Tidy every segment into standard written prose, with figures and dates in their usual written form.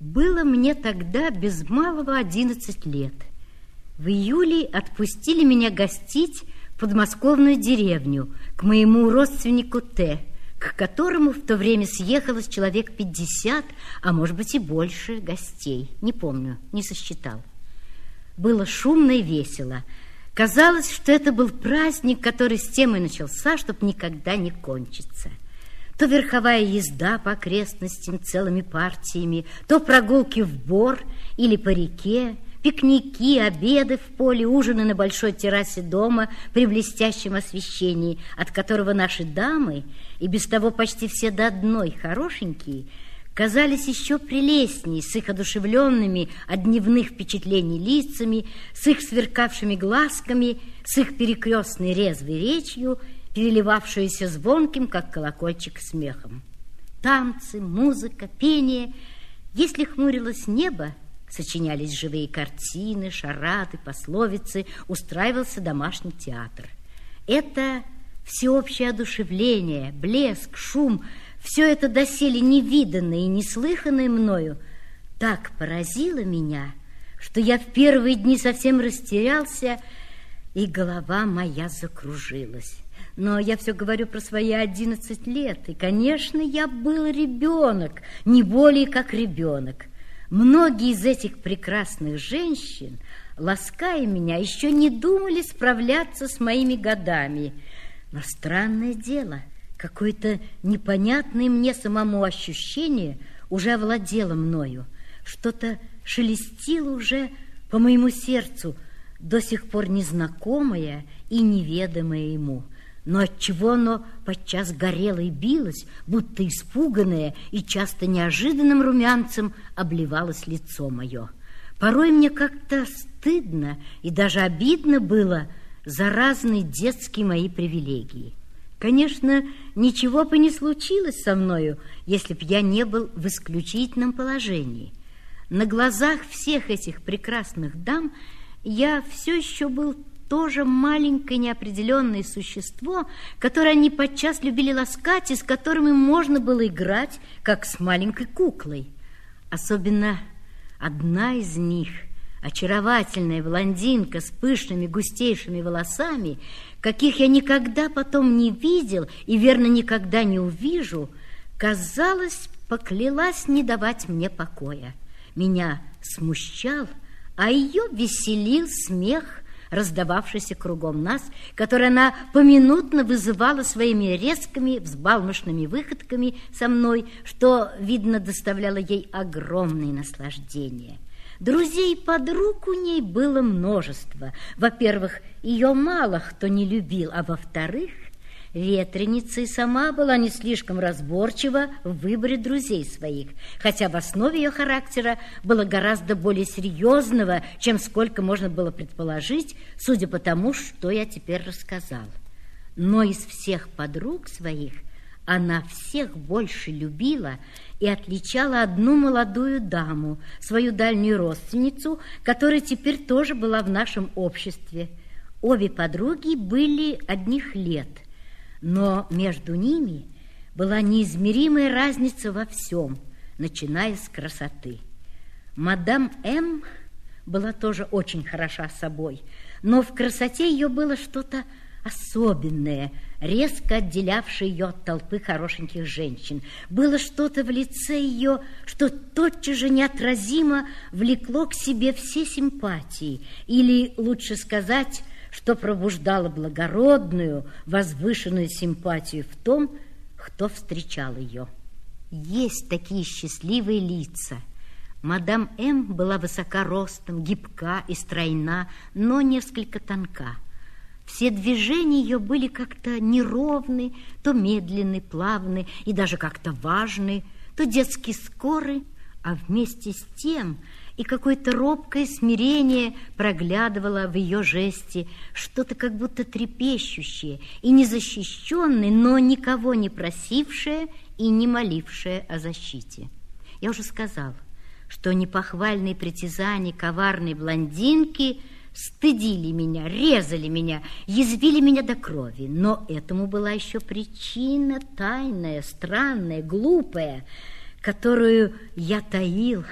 Было мне тогда без малого 11 лет. В июле отпустили меня гостить в подмосковную деревню к моему родственнику Т, к которому в то время съехалось человек 50, а может быть и больше гостей. Не помню, не сосчитал. Было шумно и весело. Казалось, что это был праздник, который с тем и начался, чтобы никогда не кончиться. То верховая езда по окрестностям целыми партиями, то прогулки в бор или по реке, пикники, обеды в поле, ужины на большой террасе дома при блестящем освещении, от которого наши дамы, и без того почти все до одной хорошенькие, казались еще прелестнее с их одушевленными от дневных впечатлений лицами, с их сверкавшими глазками, с их перекрестной резвой речью, переливавшуюся звонким, как колокольчик, смехом. Танцы, музыка, пение. Если хмурилось небо, сочинялись живые картины, шарады, пословицы, устраивался домашний театр. Это всеобщее одушевление, блеск, шум, все это доселе невиданное и неслыханное мною так поразило меня, что я в первые дни совсем растерялся, и голова моя закружилась. Но я все говорю про свои 11 лет, и, конечно, я был ребенок, не более как ребенок. Многие из этих прекрасных женщин, лаская меня, еще не думали справляться с моими годами. Но странное дело, какое-то непонятное мне самому ощущение уже овладело мною. Что-то шелестило уже по моему сердцу, до сих пор незнакомое и неведомое ему. Но отчего оно подчас горело и билось, будто испуганное, и часто неожиданным румянцем обливалось лицо мое. Порой мне как-то стыдно и даже обидно было за разные детские мои привилегии. Конечно, ничего бы не случилось со мною, если б я не был в исключительном положении. На глазах всех этих прекрасных дам я все еще был тоже маленькое неопределенное существо, которое они подчас любили ласкать и с которым им можно было играть, как с маленькой куклой. Особенно одна из них, очаровательная блондинка с пышными густейшими волосами, каких я никогда потом не видел и, верно, никогда не увижу, казалось, поклялась не давать мне покоя. Меня смущал, а ее веселил смех, раздававшийся кругом нас, который она поминутно вызывала своими резкими, взбалмошными выходками со мной, что, видно, доставляло ей огромное наслаждение. Друзей и подруг у ней было множество. Во-первых, ее мало кто не любил, а во-вторых, ветреница и сама была не слишком разборчива в выборе друзей своих, хотя в основе ее характера было гораздо более серьезного, чем сколько можно было предположить, судя по тому, что я теперь рассказал. Но из всех подруг своих она всех больше любила и отличала одну молодую даму, свою дальнюю родственницу, которая теперь тоже была в нашем обществе. Обе подруги были одних лет, но между ними была неизмеримая разница во всем, начиная с красоты. Мадам М. была тоже очень хороша собой, но в красоте ее было что-то особенное, резко отделявшее ее от толпы хорошеньких женщин. Было что-то в лице ее, что тотчас же неотразимо влекло к себе все симпатии, или, лучше сказать, что пробуждало благородную, возвышенную симпатию в том, кто встречал ее. Есть такие счастливые лица. Мадам М. была высока ростом, гибка и стройна, но несколько тонка. Все движения ее были как-то неровны, то медленны, плавны и даже как-то важны, то детски скоры, а вместе с тем и какое-то робкое смирение проглядывало в ее жесте, что-то как будто трепещущее и незащищенное, но никого не просившее и не молившее о защите. Я уже сказал, что непохвальные притязания коварной блондинки стыдили меня, резали меня, язвили меня до крови. Но этому была еще причина тайная, странная, глупая, которую я таил,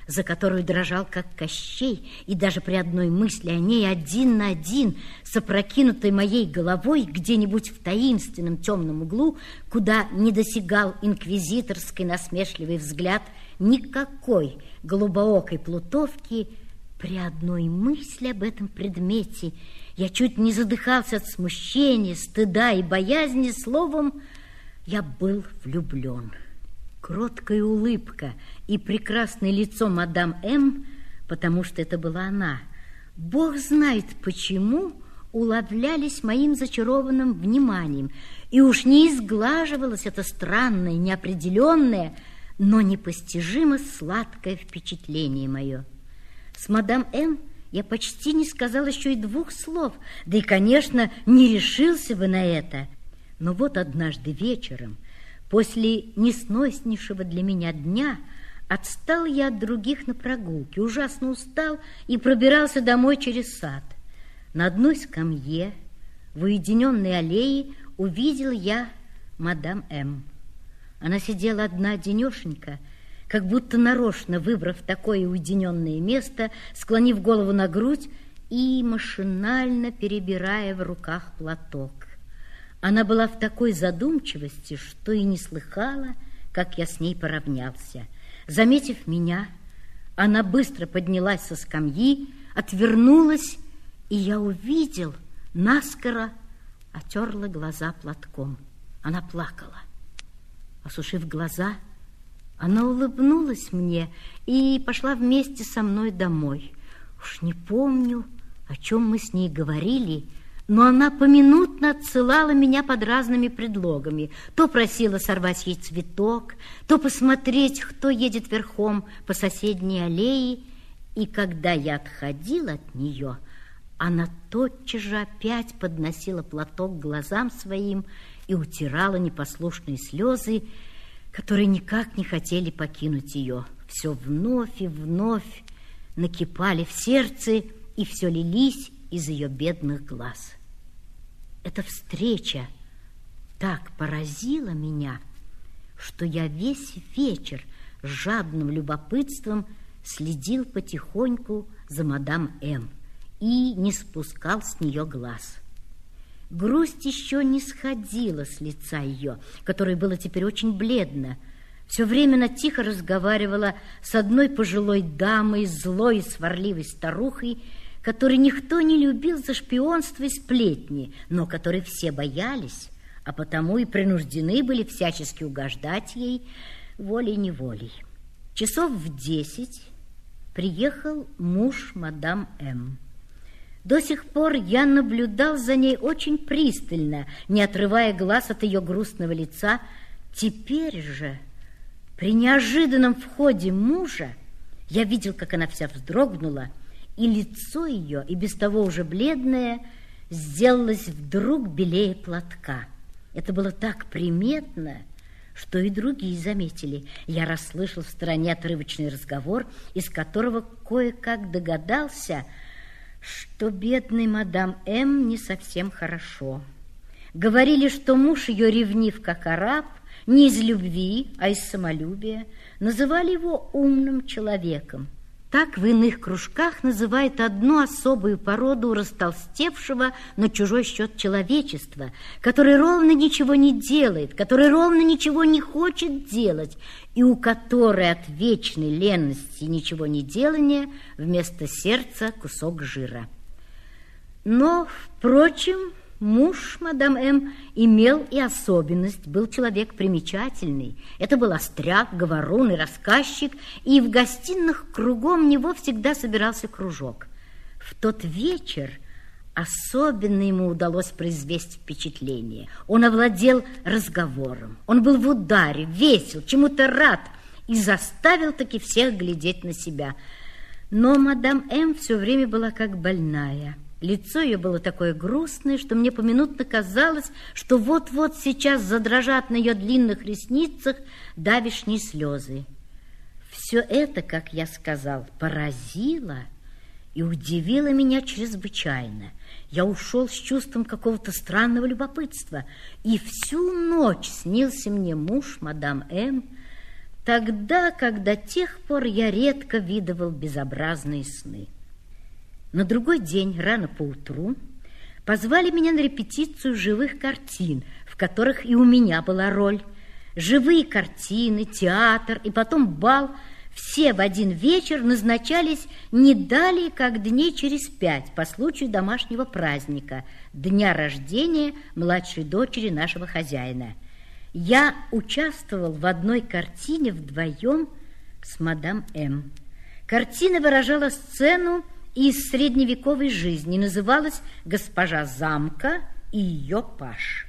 за которую дрожал, как Кощей, и даже при одной мысли о ней один на один с опрокинутой моей головой где-нибудь в таинственном темном углу, куда не досягал инквизиторский насмешливый взгляд никакой голубоокой плутовки, при одной мысли об этом предмете я чуть не задыхался от смущения, стыда и боязни. Словом, я был влюблен. Кроткая улыбка и прекрасное лицо мадам М, потому что это была она, Бог знает почему, уловлялись моим зачарованным вниманием, и уж не изглаживалось это странное, неопределенное, но непостижимо сладкое впечатление мое. С мадам М я почти не сказал еще и двух слов, да и, конечно, не решился бы на это. Но вот однажды вечером, после несноснейшего для меня дня, отстал я от других на прогулке, ужасно устал и пробирался домой через сад. На одной скамье в уединенной аллее увидел я мадам М. Она сидела одна-одинешенька, как будто нарочно выбрав такое уединенное место, склонив голову на грудь и машинально перебирая в руках платок. Она была в такой задумчивости, что и не слыхала, как я с ней поравнялся. Заметив меня, она быстро поднялась со скамьи, отвернулась, и я увидел, наскоро отерла глаза платком. Она плакала. Осушив глаза, она улыбнулась мне и пошла вместе со мной домой. Уж не помню, о чем мы с ней говорили, но она поминутно отсылала меня под разными предлогами. То просила сорвать ей цветок, то посмотреть, кто едет верхом по соседней аллее. И когда я отходила от нее, она тотчас же опять подносила платок к глазам своим и утирала непослушные слезы, которые никак не хотели покинуть ее. Все вновь и вновь накипали в сердце и все лились из ее бедных глаз. Эта встреча так поразила меня, что я весь вечер с жадным любопытством следил потихоньку за мадам М и не спускал с нее глаз. Грусть еще не сходила с лица ее, которое было теперь очень бледно. Все время она тихо разговаривала с одной пожилой дамой, злой и сварливой старухой, которой никто не любил за шпионство и сплетни, но которой все боялись, а потому и принуждены были всячески угождать ей волей-неволей. Часов в 10 приехал муж мадам М. До сих пор я наблюдал за ней очень пристально, не отрывая глаз от ее грустного лица. Теперь же, при неожиданном входе мужа, я видел, как она вся вздрогнула, и лицо ее, и без того уже бледное, сделалось вдруг белее платка. Это было так приметно, что и другие заметили. Я расслышал в стороне отрывочный разговор, из которого кое-как догадался, что бедной мадам М не совсем хорошо. Говорили, что муж ее ревнив, как араб, не из любви, а из самолюбия. Называли его умным человеком. Так в иных кружках называют одну особую породу растолстевшего на чужой счет человечества, который ровно ничего не делает, который ровно ничего не хочет делать, и у которой от вечной ленности и ничего не делания вместо сердца кусок жира. Но, впрочем, муж мадам М имел и особенность, был человек примечательный. Это был остряк, говорун и рассказчик, и в гостиных кругом него всегда собирался кружок. В тот вечер особенно ему удалось произвести впечатление. Он овладел разговором, он был в ударе, весел, чему-то рад и заставил таки всех глядеть на себя. Но мадам М все время была как больная. Лицо ее было такое грустное, что мне поминутно казалось, что вот-вот сейчас задрожат на ее длинных ресницах давишние слезы. Все это, как я сказал, поразило и удивило меня чрезвычайно. Я ушел с чувством какого-то странного любопытства, и всю ночь снился мне муж мадам М, тогда, как до тех пор я редко видывал безобразные сны. На другой день, рано поутру, позвали меня на репетицию живых картин, в которых и у меня была роль. Живые картины, театр и потом бал – все в один вечер назначались не далее, как дней через 5 по случаю домашнего праздника, дня рождения младшей дочери нашего хозяина. Я участвовал в одной картине вдвоем с мадам М. Картина выражала сцену из средневековой жизни, называлась «Госпожа замка и ее паж».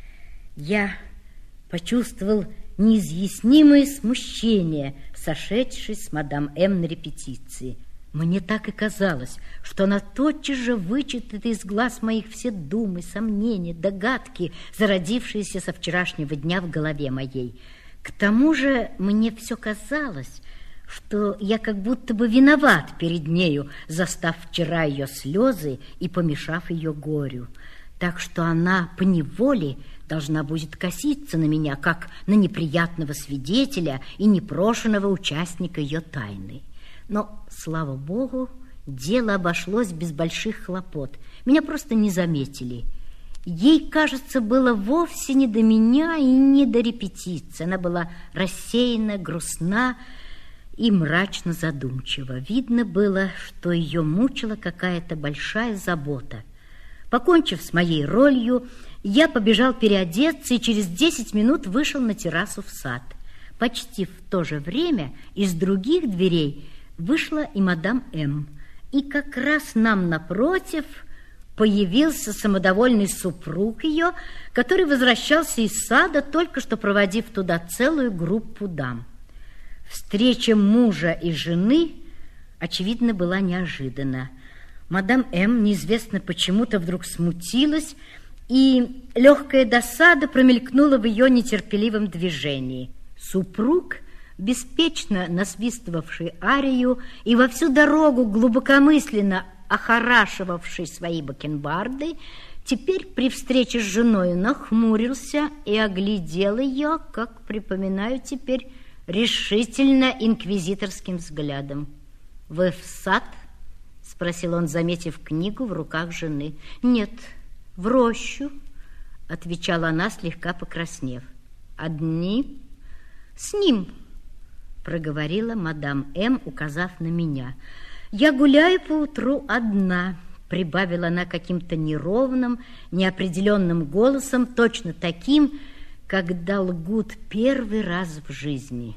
Я почувствовал неизъяснимое смущение, сошедшись с мадам М. на репетиции. Мне так и казалось, что она тотчас же вычитает из глаз моих все думы, сомнения, догадки, зародившиеся со вчерашнего дня в голове моей. К тому же мне все казалось, что я как будто бы виноват перед нею, застав вчера ее слезы и помешав ее горю. Так что она поневоле должна будет коситься на меня, как на неприятного свидетеля и непрошенного участника ее тайны. Но, слава Богу, дело обошлось без больших хлопот. Меня просто не заметили. Ей, кажется, было вовсе не до меня и не до репетиции. Она была рассеяна, грустна и мрачно задумчива. Видно было, что ее мучила какая-то большая забота. Покончив с моей ролью, я побежал переодеться и через 10 минут вышел на террасу в сад. Почти в то же время из других дверей вышла и мадам М. И как раз нам напротив появился самодовольный супруг ее, который возвращался из сада, только что проводив туда целую группу дам. Встреча мужа и жены, очевидно, была неожиданна. Мадам М. неизвестно почему-то вдруг смутилась, и легкая досада промелькнула в ее нетерпеливом движении. Супруг, беспечно насвистывавший арию и во всю дорогу глубокомысленно охорашивавший свои бакенбарды, теперь при встрече с женой нахмурился и оглядел ее, как припоминаю теперь, решительно инквизиторским взглядом. «Вы в сад?» — спросил он, заметив книгу в руках жены. «Нет, в рощу», — отвечала она, слегка покраснев. «Одни?» «С ним», — проговорила мадам М., указав на меня. «Я гуляю поутру одна», — прибавила она каким-то неровным, неопределенным голосом, точно таким, когда лгут первый раз в жизни.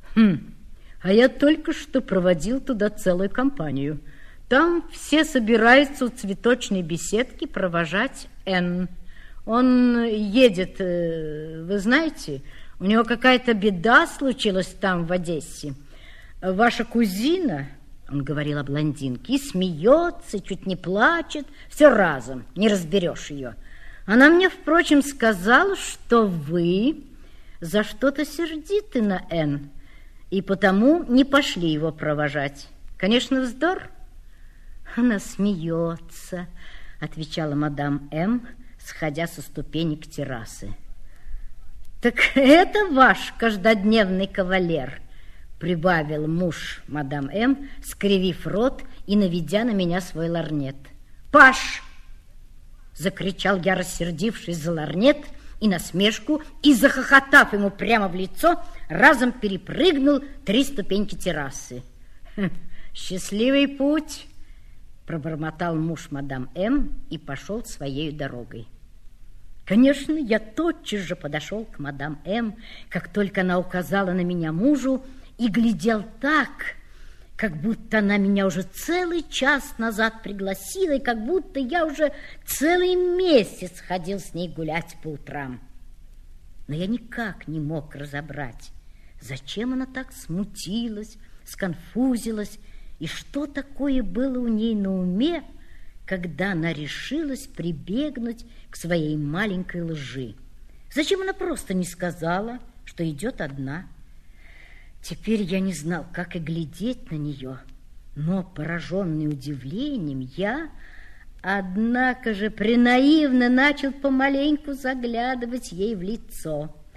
А я только что проводил туда целую компанию. Там все собираются у цветочной беседки провожать Н. Он едет, вы знаете, у него какая-то беда случилась там, в Одессе. Ваша кузина, он говорил о блондинке, и смеется, чуть не плачет, все разом, не разберешь ее. Она мне, впрочем, сказала, что вы за что-то сердиты на Н, и потому не пошли его провожать. Конечно, вздор. Она смеется, отвечала мадам М., сходя со ступенек террасы. Так это ваш каждодневный кавалер, прибавил муж мадам М., скривив рот и наведя на меня свой лорнет. Паш! Закричал я, рассердившись за лорнет и насмешку, и, захохотав ему прямо в лицо, разом перепрыгнул 3 ступеньки террасы. «Счастливый путь!» — пробормотал муж мадам М. и пошел своей дорогой. Конечно, я тотчас же подошел к мадам М., как только она указала на меня мужу, и глядел так, как будто она меня уже целый час назад пригласила, и как будто я уже целый месяц ходил с ней гулять по утрам. Но я никак не мог разобрать, зачем она так смутилась, сконфузилась, и что такое было у ней на уме, когда она решилась прибегнуть к своей маленькой лжи. Зачем она просто не сказала, что идет одна? Теперь я не знал, как и глядеть на нее, но, пораженный удивлением, я, однако же, пренаивно начал помаленьку заглядывать ей в лицо.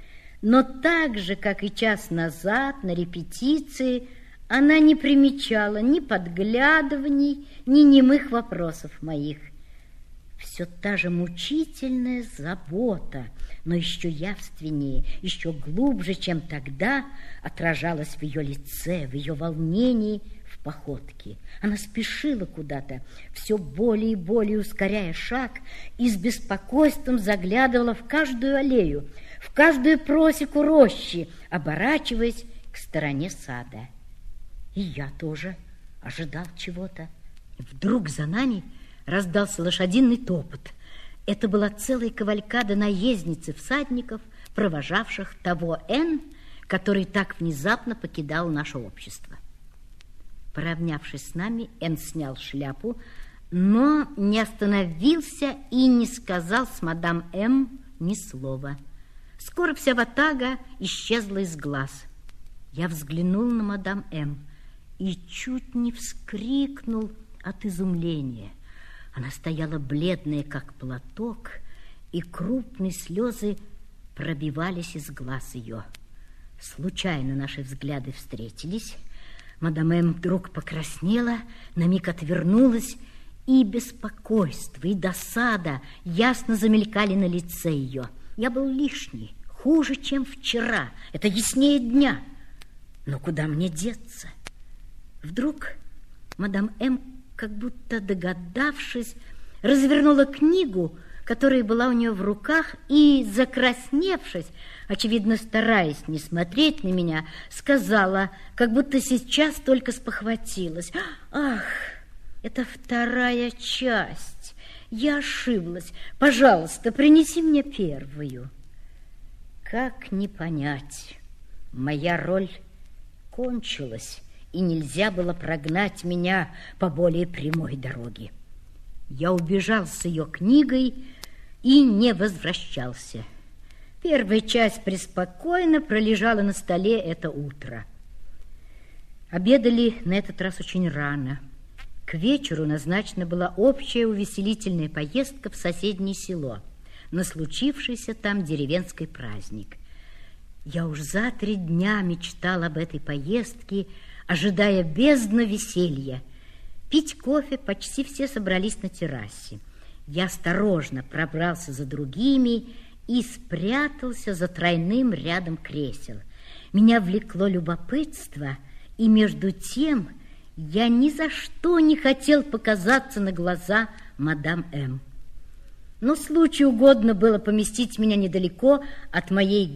Но так же, как и час назад на репетиции, она не примечала ни подглядываний, ни немых вопросов моих. Все та же мучительная забота, но еще явственнее, еще глубже, чем тогда, отражалась в ее лице, в ее волнении, в походке. Она спешила куда-то, все более и более ускоряя шаг, и с беспокойством заглядывала в каждую аллею, в каждую просеку рощи, оборачиваясь к стороне сада. И я тоже ожидал чего-то. Вдруг за нами раздался лошадиный топот. Это была целая кавалькада наездниц и всадников, провожавших того Н, который так внезапно покидал наше общество. Поравнявшись с нами, Н снял шляпу, но не остановился и не сказал с мадам М ни слова. Скоро вся ватага исчезла из глаз. Я взглянул на мадам М и чуть не вскрикнул от изумления. Она стояла бледная, как платок, и крупные слезы пробивались из глаз ее. Случайно наши взгляды встретились. Мадам М вдруг покраснела, на миг отвернулась, и беспокойство, и досада ясно замелькали на лице ее. Я был лишний, хуже, чем вчера, это яснее дня. Но куда мне деться? Вдруг мадам М, как будто догадавшись, развернула книгу, которая была у нее в руках, и, закрасневшись, очевидно, стараясь не смотреть на меня, сказала, как будто сейчас только спохватилась: «Ах, это вторая часть. Я ошиблась. Пожалуйста, принеси мне первую». Как не понять? Моя роль кончилась, и нельзя было прогнать меня по более прямой дороге. Я убежал с ее книгой и не возвращался. Первая часть преспокойно пролежала на столе это утро. Обедали на этот раз очень рано. К вечеру назначена была общая увеселительная поездка в соседнее село на случившийся там деревенский праздник. Я уж за 3 дня мечтал об этой поездке, ожидая бездны веселья. Пить кофе почти все собрались на террасе. Я осторожно пробрался за другими и спрятался за тройным рядом кресел. Меня влекло любопытство, и между тем я ни за что не хотел показаться на глаза мадам М. Но случаю угодно было поместить меня недалеко от моей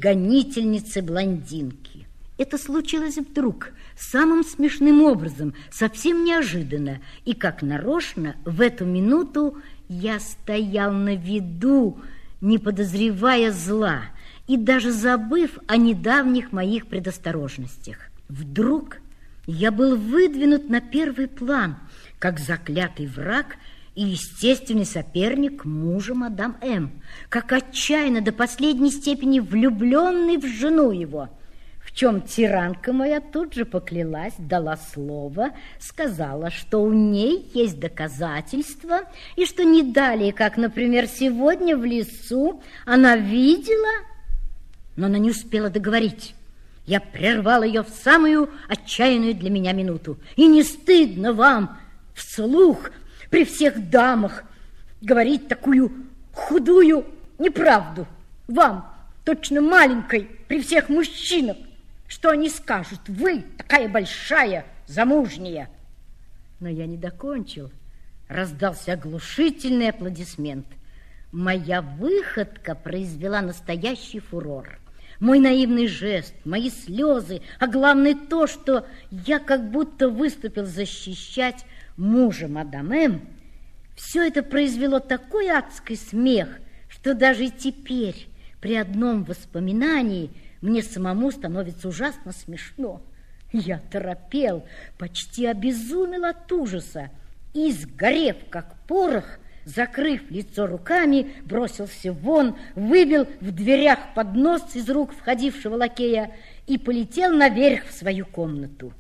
гонительницы-блондинки. Это случилось вдруг, самым смешным образом, совсем неожиданно, и как нарочно в эту минуту я стоял на виду, не подозревая зла и даже забыв о недавних моих предосторожностях. Вдруг я был выдвинут на первый план, как заклятый враг и естественный соперник мужа мадам М, как отчаянно до последней степени влюбленный в жену его, в чем тиранка моя тут же поклялась, дала слово, сказала, что у ней есть доказательства, и что не далее, как, например, сегодня в лесу она видела, но она не успела договорить. Я прервал ее в самую отчаянную для меня минуту. И не стыдно вам вслух при всех дамах говорить такую худую неправду? Вам, точно маленькой, при всех мужчинах. Что они скажут? Вы такая большая, замужняя. Но я не докончил. Раздался оглушительный аплодисмент. Моя выходка произвела настоящий фурор. Мой наивный жест, мои слезы, а главное то, что я как будто выступил защищать мужа мадам М, все это произвело такой адский смех, что даже и теперь при одном воспоминании мне самому становится ужасно смешно. Я торопел, почти обезумел от ужаса и, сгорев как порох, закрыв лицо руками, бросился вон, выбил в дверях поднос из рук входившего лакея и полетел наверх в свою комнату.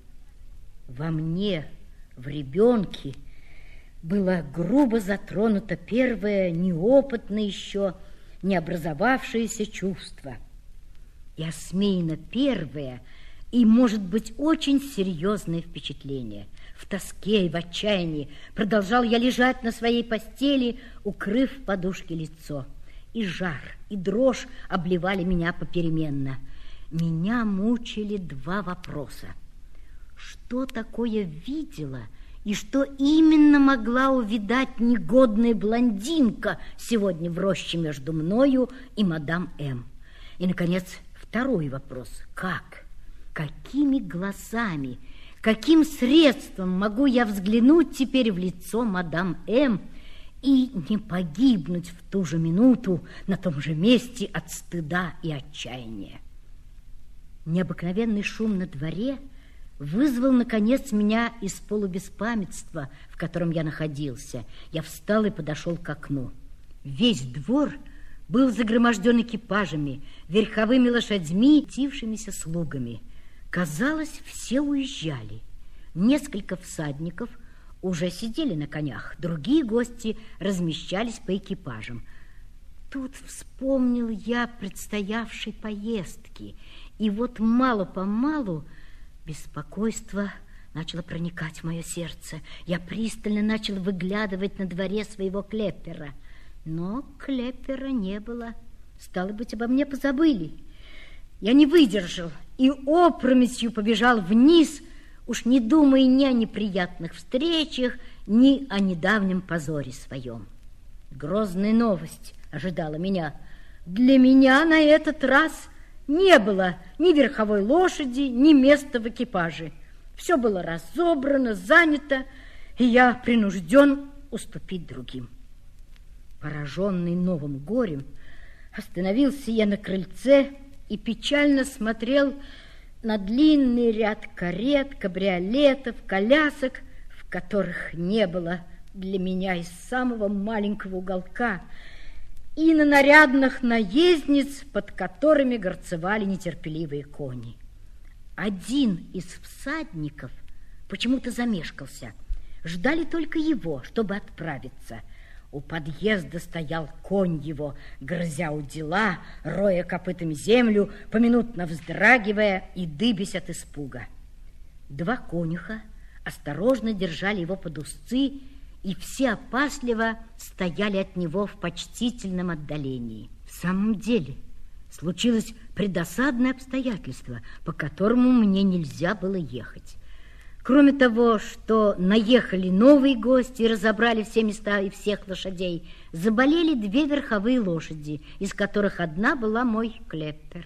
Во мне, в ребенке, было грубо затронуто первое, неопытное еще, не образовавшееся чувство. и осмеяно первое и, может быть, очень серьезное впечатление. В тоске и в отчаянии продолжал я лежать на своей постели, укрыв подушки лицо. И жар, и дрожь обливали меня попеременно. Меня мучили два вопроса. Что такое видела и что именно могла увидать негодная блондинка сегодня в роще между мною и мадам М? И, наконец, второй вопрос. Как? Какими глазами, каким средством могу я взглянуть теперь в лицо мадам М и не погибнуть в ту же минуту на том же месте от стыда и отчаяния? Необыкновенный шум на дворе вызвал, наконец, меня из полубеспамятства, в котором я находился. Я встал и подошел к окну. Весь двор был загроможден экипажами, верховыми лошадьми, тившимися слугами. Казалось, все уезжали. Несколько всадников уже сидели на конях, другие гости размещались по экипажам. Тут вспомнил я предстоявшей поездки, и вот мало-помалу беспокойство начало проникать в мое сердце. Я пристально начал выглядывать на дворе своего клеппера, но клеппера не было. Стало быть, обо мне позабыли. Я не выдержал и опрометью побежал вниз, уж не думая ни о неприятных встречах, ни о недавнем позоре своем. Грозная новость ожидала меня. Для меня на этот раз не было ни верховой лошади, ни места в экипаже. Все было разобрано, занято, и я принужден уступить другим. Пораженный новым горем, остановился я на крыльце и печально смотрел на длинный ряд карет, кабриолетов, колясок, в которых не было для меня из самого маленького уголка, и на нарядных наездниц, под которыми горцевали нетерпеливые кони. Один из всадников почему-то замешкался. Ждали только его, чтобы отправиться. У подъезда стоял конь его, грызя удила, роя копытами землю, поминутно вздрагивая и дыбясь от испуга. Два конюха осторожно держали его под узцы, и все опасливо стояли от него в почтительном отдалении. В самом деле, случилось предосадное обстоятельство, по которому мне нельзя было ехать. Кроме того, что наехали новые гости и разобрали все места и всех лошадей, заболели две верховые лошади, из которых одна была мой клеппер.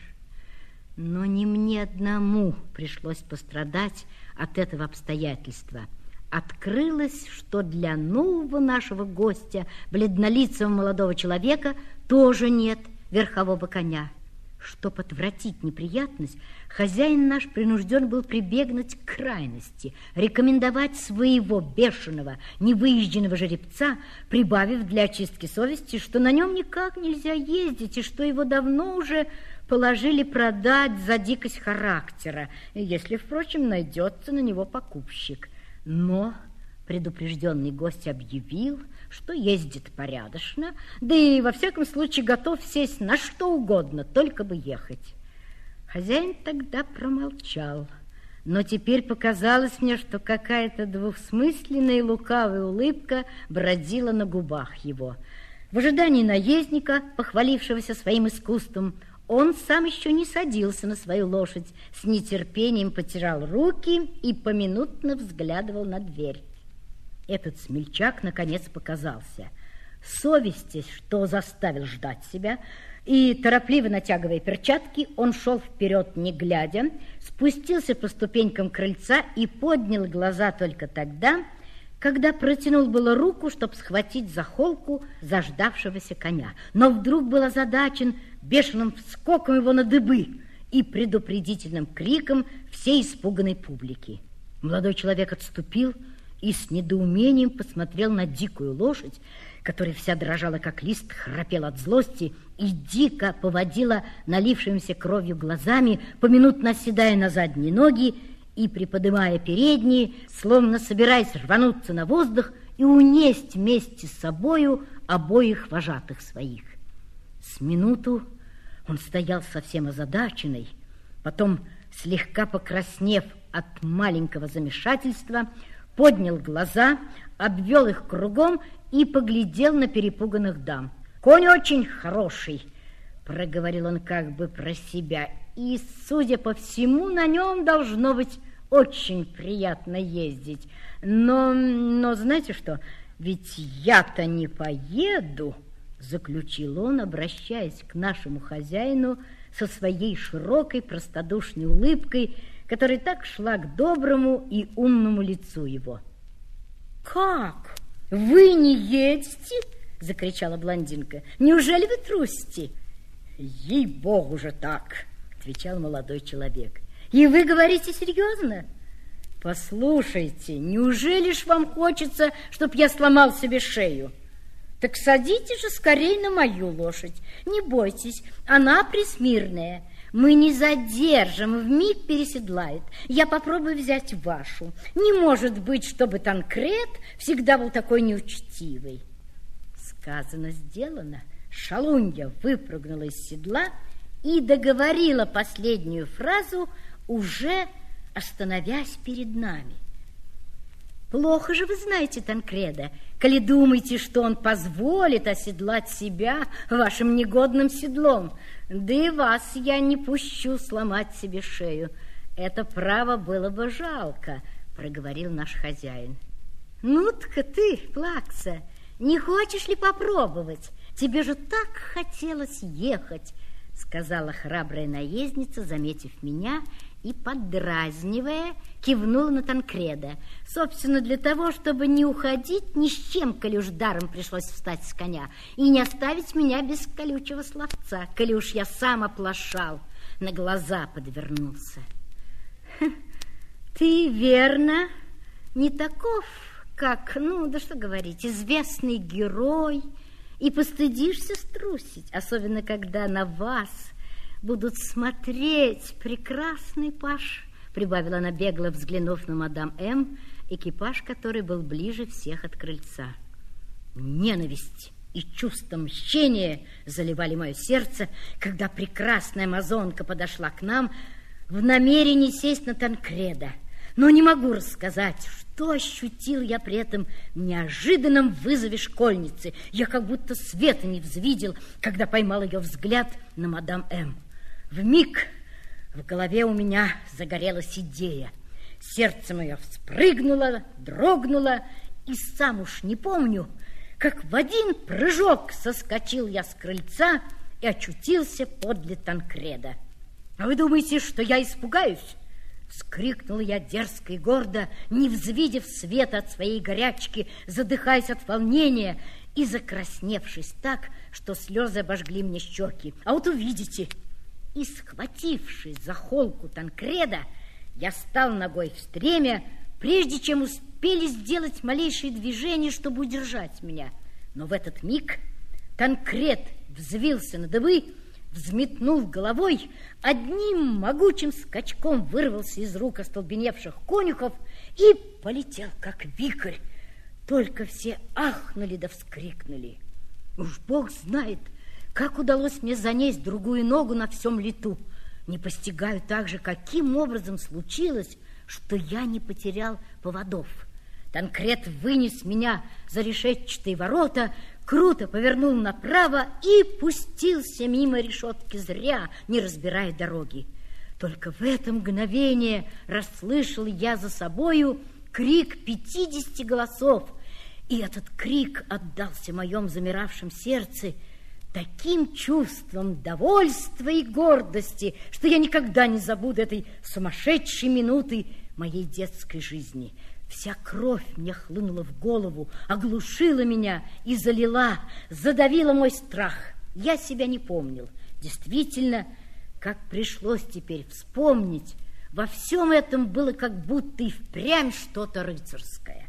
Но не мне одному пришлось пострадать от этого обстоятельства. Открылось, что для нового нашего гостя, бледнолицего молодого человека, тоже нет верхового коня. Чтоб отвратить неприятность, хозяин наш принужден был прибегнуть к крайности, рекомендовать своего бешеного, невыезженного жеребца, прибавив для очистки совести, что на нем никак нельзя ездить, и что его давно уже положили продать за дикость характера, если, впрочем, найдется на него покупщик. Но предупрежденный гость объявил, что ездит порядочно, да и во всяком случае готов сесть на что угодно, только бы ехать. Хозяин тогда промолчал, но теперь показалось мне, что какая-то двусмысленная и лукавая улыбка бродила на губах его. В ожидании наездника, похвалившегося своим искусством, он сам еще не садился на свою лошадь, с нетерпением потирал руки и поминутно взглядывал на дверь. Этот смельчак наконец показался. Совестясь, что заставил ждать себя, и торопливо натягивая перчатки, он шел вперед, не глядя, спустился по ступенькам крыльца и поднял глаза только тогда, когда протянул было руку, чтобы схватить за холку заждавшегося коня. Но вдруг был озадачен бешеным вскоком его на дыбы и предупредительным криком всей испуганной публики. Молодой человек отступил и с недоумением посмотрел на дикую лошадь, которая вся дрожала, как лист, храпела от злости и дико поводила налившимися кровью глазами, поминутно оседая на задние ноги и приподнимая передние, словно собираясь рвануться на воздух и унесть вместе с собою обоих вожатых своих. С минуту Он стоял совсем озадаченный, потом, слегка покраснев от маленького замешательства, поднял глаза, обвел их кругом и поглядел на перепуганных дам. «Конь очень хороший», — проговорил он как бы про себя, «и, судя по всему, на нем должно быть очень приятно ездить. Но знаете что, ведь я-то не поеду», — заключил он, обращаясь к нашему хозяину со своей широкой простодушной улыбкой, которая так шла к доброму и умному лицу его. «Как? Вы не едете?» — закричала блондинка. «Неужели вы трусите?» «Ей-богу же так!» — отвечал молодой человек. «И вы говорите серьезно? Послушайте, неужели ж вам хочется, чтоб я сломал себе шею? Так садитесь же скорей на мою лошадь. Не бойтесь, она присмирная. Мы не задержим, вмиг переседлает. Я попробую взять вашу. Не может быть, чтобы Танкред всегда был такой неучтивый». Сказано, сделано. Шалунья выпрыгнула из седла и договорила последнюю фразу, уже остановясь перед нами. «Плохо же вы знаете Танкреда, коли думаете, что он позволит оседлать себя вашим негодным седлом. Да и вас я не пущу сломать себе шею. Это право было бы жалко», — проговорил наш хозяин. «Ну-ка ты, Плакса, не хочешь ли попробовать? Тебе же так хотелось ехать», — сказала храбрая наездница, заметив меня, и, поддразнивая, кивнула на Танкреда, собственно, для того, чтобы не уходить ни с чем, коли уж даром пришлось встать с коня, и не оставить меня без колючего словца, коли уж я сам оплошал, на глаза подвернулся. «Ты, верно, не таков, как, да что говорить, известный герой, и постыдишься струсить, особенно когда на вас будут смотреть прекрасный паж», — прибавила она, бегло взглянув на мадам М., экипаж, который был ближе всех от крыльца. Ненависть и чувство мщения заливали мое сердце, когда прекрасная амазонка подошла к нам в намерении сесть на Танкреда. Но не могу рассказать, что ощутил я при этом неожиданном вызове школьницы. Я как будто света не взвидел, когда поймал ее взгляд на мадам М. Вмиг в голове у меня загорелась идея. Сердце мое вспрыгнуло, дрогнуло, и сам уж не помню, как в один прыжок соскочил я с крыльца и очутился подле Танкреда. «А вы думаете, что я испугаюсь?» — вскрикнула я дерзко и гордо, не взвидев света от своей горячки, задыхаясь от волнения и закрасневшись так, что слезы обожгли мне щеки. «А вот увидите!» И, схватившись за холку Танкреда, я стал ногой в стремя, прежде чем успели сделать малейшие движения, чтобы удержать меня. Но в этот миг Танкред взвился на дыбы, взметнул головой, одним могучим скачком вырвался из рук остолбеневших конюхов и полетел, как вихрь. Только все ахнули да вскрикнули. Уж Бог знает, как удалось мне занесть другую ногу на всем лету. Не постигаю также, каким образом случилось, что я не потерял поводов. Танкред вынес меня за решетчатые ворота, круто повернул направо и пустился мимо решетки, зря не разбирая дороги. Только в это мгновение расслышал я за собою крик 50 голосов, и этот крик отдался в моем замиравшем сердце таким чувством довольства и гордости, что я никогда не забуду этой сумасшедшей минуты моей детской жизни. Вся кровь мне хлынула в голову, оглушила меня и залила, задавила мой страх. Я себя не помнил. Действительно, как пришлось теперь вспомнить, во всем этом было как будто и впрямь что-то рыцарское.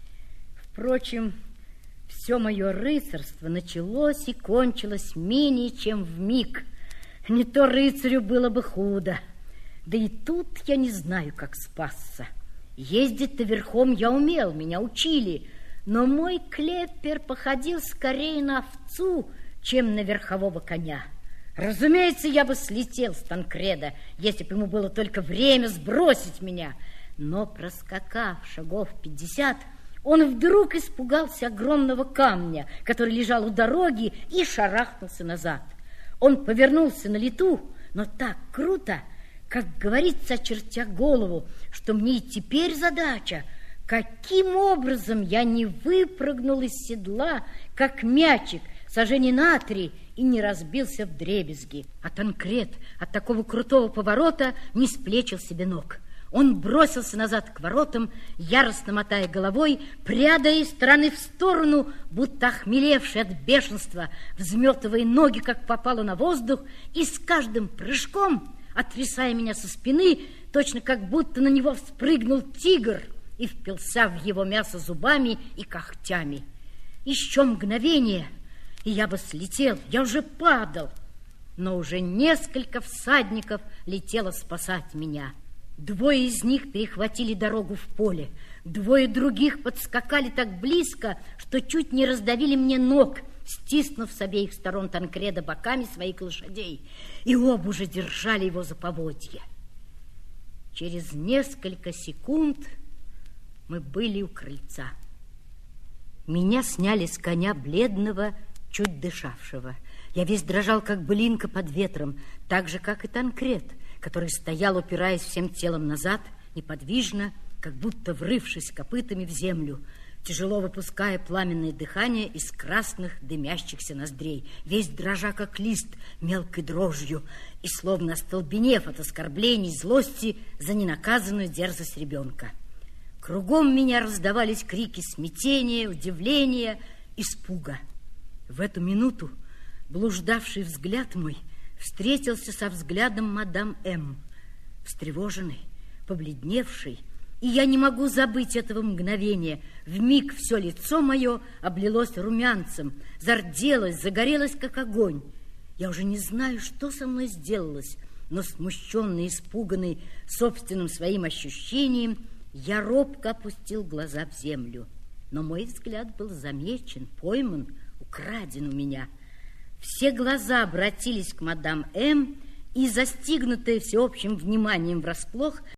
Впрочем, все мое рыцарство началось и кончилось менее чем вмиг. Не то рыцарю было бы худо. Да и тут я не знаю, как спасться. Ездить-то верхом я умел, меня учили, но мой клеппер походил скорее на овцу, чем на верхового коня. Разумеется, я бы слетел с Танкреда, если бы ему было только время сбросить меня. Но, проскакав шагов 50, он вдруг испугался огромного камня, который лежал у дороги, и шарахнулся назад. Он повернулся на лету, но так круто, как говорится, очертя голову, что мне и теперь задача, каким образом я не выпрыгнул из седла, как мячик, сажений на 3, и не разбился вдребезги. А Танкред от такого крутого поворота не сплечил себе ног. Он бросился назад к воротам, яростно мотая головой, прядая из стороны в сторону, будто охмелевший от бешенства, взметывая ноги, как попало на воздух, и с каждым прыжком, отрясая меня со спины, точно как будто на него вспрыгнул тигр и впился в его мясо зубами и когтями. Еще мгновение, и я бы слетел, я уже падал, но уже несколько всадников летело спасать меня. 2 из них перехватили дорогу в поле, 2 других подскакали так близко, что чуть не раздавили мне ног, стиснув с обеих сторон Танкреда боками своих лошадей, и оба уже держали его за поводья. Через несколько секунд мы были у крыльца. Меня сняли с коня бледного, чуть дышавшего. Я весь дрожал, как былинка под ветром, так же, как и Танкред, который стоял, упираясь всем телом назад, неподвижно, как будто врывшись копытами в землю, тяжело выпуская пламенное дыхание из красных дымящихся ноздрей, весь дрожа, как лист, мелкой дрожью, и словно остолбенев от оскорблений, злости за ненаказанную дерзость ребенка. Кругом меня раздавались крики смятения, удивления, испуга. В эту минуту блуждавший взгляд мой встретился со взглядом мадам М, встревоженный, побледневший, и я не могу забыть этого мгновения. Вмиг все лицо мое облилось румянцем, зарделось, загорелось, как огонь. Я уже не знаю, что со мной сделалось, но смущенный, испуганный собственным своим ощущением, я робко опустил глаза в землю. Но мой взгляд был замечен, пойман, украден у меня. Все глаза обратились к мадам М, и, застигнутая всеобщим вниманием врасплох,